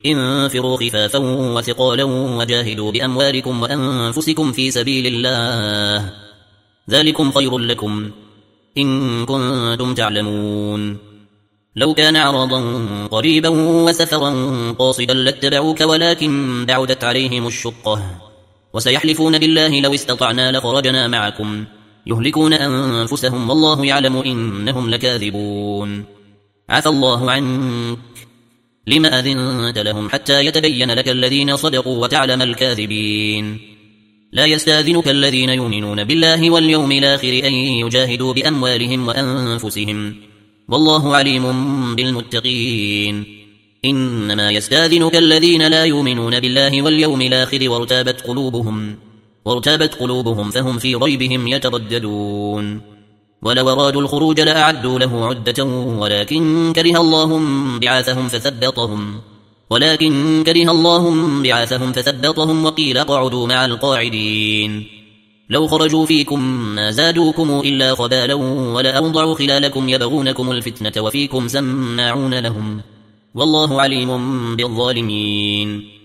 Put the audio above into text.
انفروا خفافا وثقالا وجاهدوا بأموالكم وأنفسكم في سبيل الله ذلكم خير لكم إن كنتم تعلمون. لو كان عرضا قريبا وسفرا قاصدا لاتبعوك ولكن بعدت عليهم الشقة وسيحلفون بالله لو استطعنا لخرجنا معكم يهلكون أنفسهم والله يعلم إنهم لكاذبون. عفى الله عنك لما أذنت لهم حتى يتبين لك الذين صدقوا وتعلم الكاذبين. لا يستاذنك الذين يؤمنون بالله واليوم الآخر أن يجاهدوا بأموالهم وأنفسهم والله عليم بالمتقين. إنما يستاذنك الذين لا يؤمنون بالله واليوم الآخر وارتابت قلوبهم فهم في ريبهم يترددون. ولو أرادوا الخروج لأعدوا له عدة ولكن كره الله بعاثهم فثبطهم وقيل اقعدوا مع القاعدين. لو خرجوا فيكم ما زادوكم إلا خبالا ولأوضعوا خلالكم يبغونكم الفتنة وفيكم سماعون لهم والله عليم بالظالمين.